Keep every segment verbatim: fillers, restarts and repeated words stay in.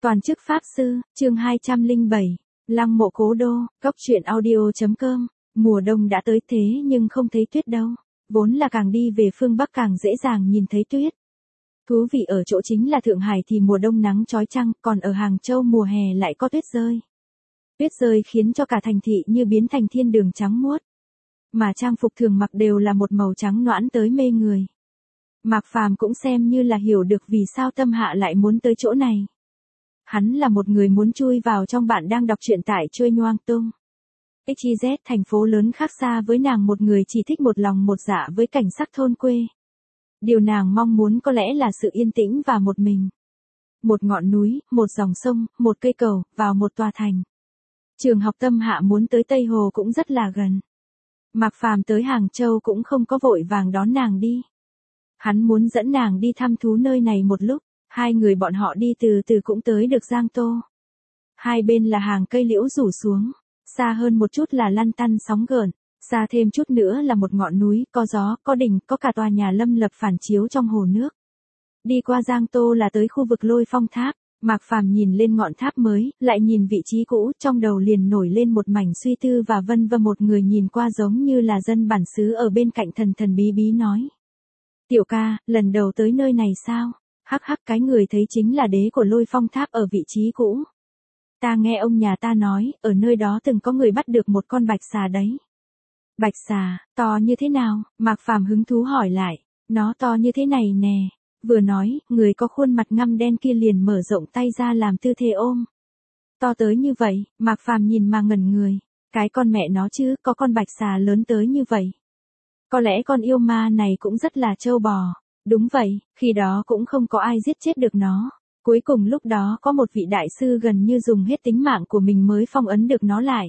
Toàn chức Pháp Sư, chương hai trăm lẻ bảy, Lăng mộ cố đô, cốc truyện audio.com, mùa đông đã tới thế nhưng không thấy tuyết đâu, vốn là càng đi về phương Bắc càng dễ dàng nhìn thấy tuyết. Thú vị ở chỗ chính là Thượng Hải thì mùa đông nắng chói chang, còn ở Hàng Châu mùa hè lại có tuyết rơi. Tuyết rơi khiến cho cả thành thị như biến thành thiên đường trắng muốt. Mà trang phục thường mặc đều là một màu trắng noãn tới mê người. Mạc Phàm cũng xem như là hiểu được vì sao Tâm Hạ lại muốn tới chỗ này. Hắn là một người muốn chui vào trong bạn đang đọc truyện tại Trôi Nhoang Tung. ích i dét thành phố lớn khác xa với nàng một người chỉ thích một lòng một dạ với cảnh sắc thôn quê. Điều nàng mong muốn có lẽ là sự yên tĩnh và một mình. Một ngọn núi, một dòng sông, một cây cầu, vào một tòa thành. Trường học Tâm Hạ muốn tới Tây Hồ cũng rất là gần. Mạc Phàm tới Hàng Châu cũng không có vội vàng đón nàng đi. Hắn muốn dẫn nàng đi thăm thú nơi này một lúc. Hai người bọn họ đi từ từ cũng tới được Giang Tô. Hai bên là hàng cây liễu rủ xuống, xa hơn một chút là lăn tăn sóng gợn, xa thêm chút nữa là một ngọn núi, có gió, có đỉnh, có cả tòa nhà lâm lập phản chiếu trong hồ nước. Đi qua Giang Tô là tới khu vực Lôi Phong Tháp, Mạc Phàm nhìn lên ngọn tháp mới, lại nhìn vị trí cũ, trong đầu liền nổi lên một mảnh suy tư và vân vân. Một người nhìn qua giống như là dân bản xứ ở bên cạnh thần thần bí bí nói: "Tiểu ca, lần đầu tới nơi này sao?" Hắc hắc, cái người thấy chính là đế của Lôi Phong Tháp ở vị trí cũ. Ta nghe ông nhà ta nói, ở nơi đó từng có người bắt được một con bạch xà đấy. Bạch xà, to như thế nào? Mạc Phàm hứng thú hỏi lại. Nó to như thế này nè. Vừa nói, người có khuôn mặt ngăm đen kia liền mở rộng tay ra làm tư thế ôm. To tới như vậy, Mạc Phàm nhìn mà ngẩn người. Cái con mẹ nó chứ, có con bạch xà lớn tới như vậy. Có lẽ con yêu ma này cũng rất là trâu bò. Đúng vậy, khi đó cũng không có ai giết chết được nó. Cuối cùng lúc đó có một vị đại sư gần như dùng hết tính mạng của mình mới phong ấn được nó lại.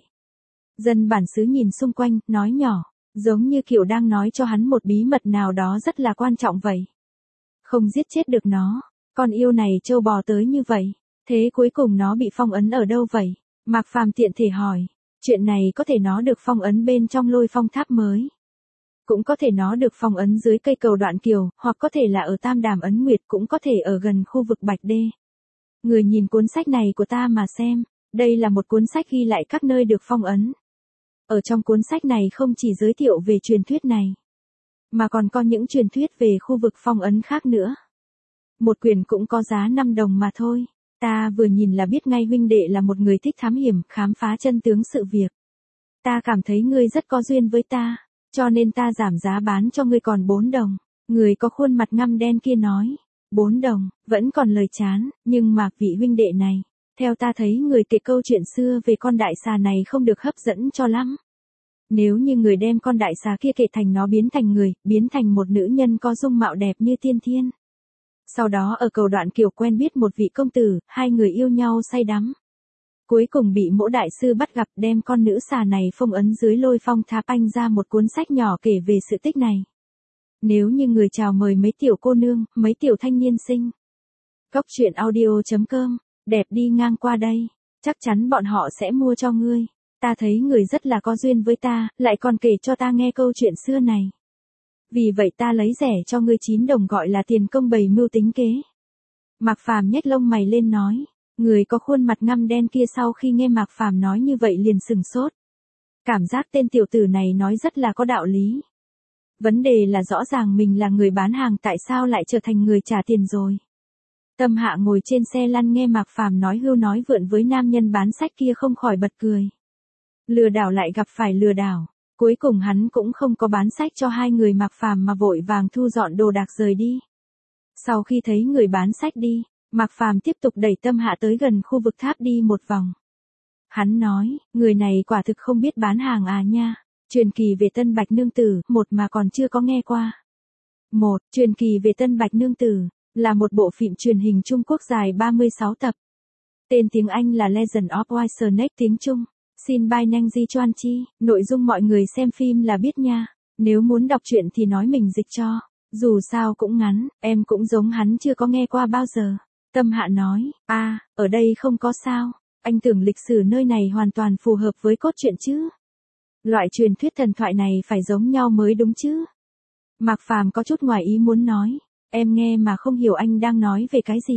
Dân bản xứ nhìn xung quanh, nói nhỏ, giống như kiểu đang nói cho hắn một bí mật nào đó rất là quan trọng vậy. Không giết chết được nó, con yêu này trâu bò tới như vậy. Thế cuối cùng nó bị phong ấn ở đâu vậy? Mạc Phàm tiện thể hỏi, chuyện này có thể nó được phong ấn bên trong Lôi Phong Tháp mới. Cũng có thể nó được phong ấn dưới cây cầu Đoạn Kiều, hoặc có thể là ở Tam Đàm Ấn Nguyệt, cũng có thể ở gần khu vực Bạch Đê. Người nhìn cuốn sách này của ta mà xem, đây là một cuốn sách ghi lại các nơi được phong ấn. Ở trong cuốn sách này không chỉ giới thiệu về truyền thuyết này, mà còn có những truyền thuyết về khu vực phong ấn khác nữa. Một quyển cũng có giá năm đồng mà thôi, ta vừa nhìn là biết ngay huynh đệ là một người thích thám hiểm, khám phá chân tướng sự việc. Ta cảm thấy ngươi rất có duyên với ta. Cho nên ta giảm giá bán cho ngươi còn bốn đồng. Người có khuôn mặt ngăm đen kia nói. Bốn đồng, vẫn còn lời chán, nhưng mà vị huynh đệ này. Theo ta thấy người kể câu chuyện xưa về con đại xà này không được hấp dẫn cho lắm. Nếu như người đem con đại xà kia kể thành nó biến thành người, biến thành một nữ nhân có dung mạo đẹp như tiên thiên. Sau đó ở cầu Đoạn Kiều quen biết một vị công tử, hai người yêu nhau say đắm. Cuối cùng bị Mỗ đại sư bắt gặp, đem con nữ xà này phong ấn dưới Lôi Phong Tháp, anh ra một cuốn sách nhỏ kể về sự tích này. Nếu như người chào mời mấy tiểu cô nương, mấy tiểu thanh niên xinh. Cốc truyện audio.com, đẹp đi ngang qua đây, chắc chắn bọn họ sẽ mua cho ngươi. Ta thấy người rất là có duyên với ta, lại còn kể cho ta nghe câu chuyện xưa này. Vì vậy ta lấy rẻ cho ngươi chín đồng, gọi là tiền công bày mưu tính kế. Mạc Phàm nhếch lông mày lên nói. Người có khuôn mặt ngăm đen kia sau khi nghe Mạc Phàm nói như vậy liền sừng sốt. Cảm giác tên tiểu tử này nói rất là có đạo lý. Vấn đề là rõ ràng mình là người bán hàng, tại sao lại trở thành người trả tiền rồi. Tâm Hạ ngồi trên xe lăn nghe Mạc Phàm nói hưu nói vượn với nam nhân bán sách kia không khỏi bật cười. Lừa đảo lại gặp phải lừa đảo. Cuối cùng hắn cũng không có bán sách cho hai người Mạc Phàm mà vội vàng thu dọn đồ đạc rời đi. Sau khi thấy người bán sách đi, Mạc Phàm tiếp tục đẩy Tâm Hạ tới gần khu vực tháp đi một vòng. Hắn nói, người này quả thực không biết bán hàng à nha. Truyền kỳ về Tân Bạch Nương Tử, một mà còn chưa có nghe qua. Một, truyền kỳ về Tân Bạch Nương Tử, là một bộ phim truyền hình Trung Quốc dài ba mươi sáu tập. Tên tiếng Anh là Legend of White Snake, tiếng Trung. Xin by Nang Ji Chuan Chi, nội dung mọi người xem phim là biết nha. Nếu muốn đọc truyện thì nói mình dịch cho. Dù sao cũng ngắn, em cũng giống hắn chưa có nghe qua bao giờ. Tâm Hạ nói, a, à, ở đây không có sao, anh tưởng lịch sử nơi này hoàn toàn phù hợp với cốt truyện chứ. Loại truyền thuyết thần thoại này phải giống nhau mới đúng chứ. Mạc Phàm có chút ngoài ý muốn nói, em nghe mà không hiểu anh đang nói về cái gì.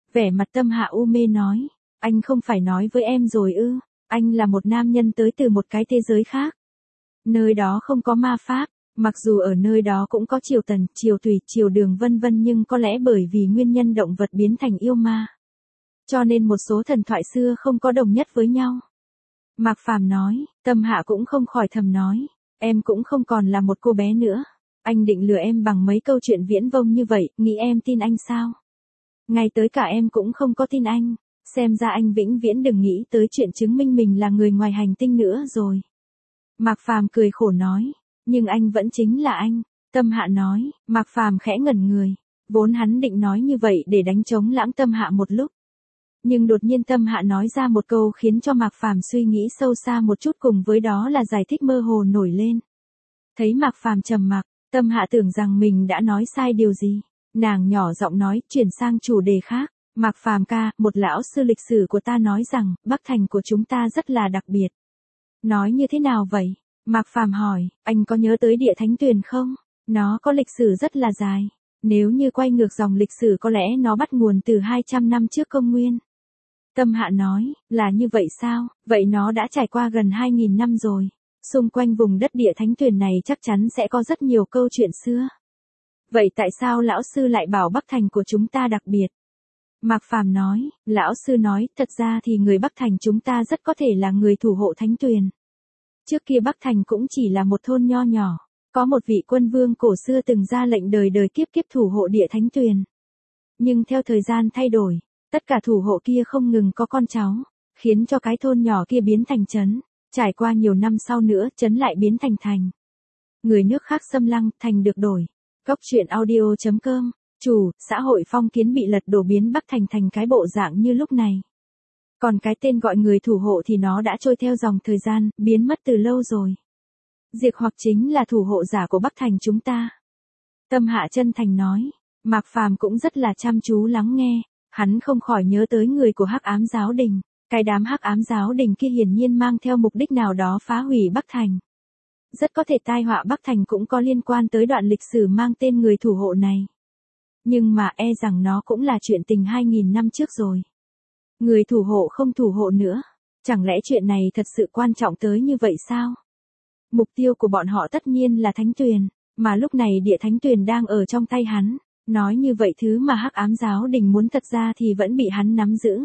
Vẻ mặt Tâm Hạ u mê nói, anh không phải nói với em rồi ư, anh là một nam nhân tới từ một cái thế giới khác. Nơi đó không có ma pháp, mặc dù ở nơi đó cũng có triều tần, triều tùy, triều đường vân vân nhưng có lẽ bởi vì nguyên nhân động vật biến thành yêu ma. Cho nên một số thần thoại xưa không có đồng nhất với nhau. Mạc Phàm nói, Tâm Hạ cũng không khỏi thầm nói, em cũng không còn là một cô bé nữa. Anh định lừa em bằng mấy câu chuyện viễn vông như vậy, nghĩ em tin anh sao? Ngay tới cả em cũng không có tin anh, xem ra anh vĩnh viễn đừng nghĩ tới chuyện chứng minh mình là người ngoài hành tinh nữa rồi. Mạc Phàm cười khổ nói, nhưng anh vẫn chính là anh. Tâm Hạ nói, Mạc Phàm khẽ ngẩn người, vốn hắn định nói như vậy để đánh trống lãng Tâm Hạ một lúc. Nhưng đột nhiên Tâm Hạ nói ra một câu khiến cho Mạc Phàm suy nghĩ sâu xa một chút, cùng với đó là giải thích mơ hồ nổi lên. Thấy Mạc Phàm trầm mặc, Tâm Hạ tưởng rằng mình đã nói sai điều gì. Nàng nhỏ giọng nói, chuyển sang chủ đề khác. Mạc Phàm ca, một lão sư lịch sử của ta nói rằng, Bắc Thành của chúng ta rất là đặc biệt. Nói như thế nào vậy? Mạc Phàm hỏi, anh có nhớ tới Địa Thánh Tuyền không? Nó có lịch sử rất là dài. Nếu như quay ngược dòng lịch sử có lẽ nó bắt nguồn từ hai trăm năm trước công nguyên. Tâm Hạ nói, là như vậy sao? Vậy nó đã trải qua gần hai nghìn năm rồi. Xung quanh vùng đất Địa Thánh Tuyền này chắc chắn sẽ có rất nhiều câu chuyện xưa. Vậy tại sao lão sư lại bảo Bắc Thành của chúng ta đặc biệt? Mạc Phàm nói, lão sư nói, thật ra thì người Bắc Thành chúng ta rất có thể là người thủ hộ Thánh Tuyền. Trước kia Bắc Thành cũng chỉ là một thôn nho nhỏ, có một vị quân vương cổ xưa từng ra lệnh đời đời kiếp kiếp thủ hộ Địa Thánh Tuyền. Nhưng theo thời gian thay đổi, tất cả thủ hộ kia không ngừng có con cháu, khiến cho cái thôn nhỏ kia biến thành trấn, trải qua nhiều năm sau nữa, trấn lại biến thành thành. Người nước khác xâm lăng, thành được đổi. Góc truyện audio chấm com, chủ, xã hội phong kiến bị lật đổ biến Bắc Thành thành cái bộ dạng như lúc này. Còn cái tên gọi người thủ hộ thì nó đã trôi theo dòng thời gian, biến mất từ lâu rồi. Diệt hoặc chính là thủ hộ giả của Bắc Thành chúng ta. Tâm Hạ chân thành nói, Mạc Phàm cũng rất là chăm chú lắng nghe, hắn không khỏi nhớ tới người của Hắc Ám Giáo Đình. Cái đám Hắc Ám Giáo Đình kia hiển nhiên mang theo mục đích nào đó phá hủy Bắc Thành. Rất có thể tai họa Bắc Thành cũng có liên quan tới đoạn lịch sử mang tên người thủ hộ này. Nhưng mà e rằng nó cũng là chuyện tình hai nghìn năm trước rồi. Người thủ hộ không thủ hộ nữa. Chẳng lẽ chuyện này thật sự quan trọng tới như vậy sao? Mục tiêu của bọn họ tất nhiên là Thánh Tuyền, mà lúc này Địa Thánh Tuyền đang ở trong tay hắn. Nói như vậy thứ mà Hắc Ám Giáo Đình muốn thật ra thì vẫn bị hắn nắm giữ.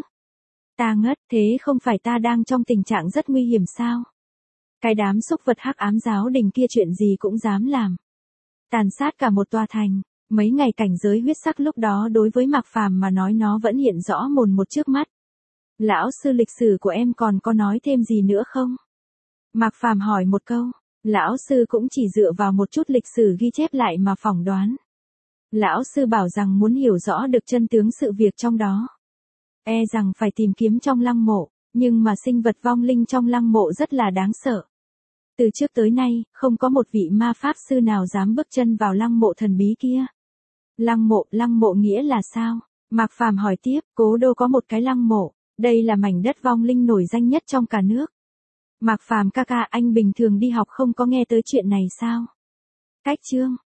Ta ngất, thế không phải ta đang trong tình trạng rất nguy hiểm sao? Cái đám xúc vật Hắc Ám Giáo Đình kia chuyện gì cũng dám làm. Tàn sát cả một tòa thành, mấy ngày cảnh giới huyết sắc lúc đó đối với Mạc Phàm mà nói nó vẫn hiện rõ mồn một trước mắt. Lão sư lịch sử của em còn có nói thêm gì nữa không? Mạc Phàm hỏi một câu, lão sư cũng chỉ dựa vào một chút lịch sử ghi chép lại mà phỏng đoán. Lão sư bảo rằng muốn hiểu rõ được chân tướng sự việc trong đó, e rằng phải tìm kiếm trong lăng mộ, nhưng mà sinh vật vong linh trong lăng mộ rất là đáng sợ. Từ trước tới nay, không có một vị ma pháp sư nào dám bước chân vào lăng mộ thần bí kia. Lăng mộ, lăng mộ nghĩa là sao? Mạc Phàm hỏi tiếp, Cố Đô có một cái lăng mộ, đây là mảnh đất vong linh nổi danh nhất trong cả nước. Mạc Phàm ca ca, anh bình thường đi học không có nghe tới chuyện này sao? Cách chương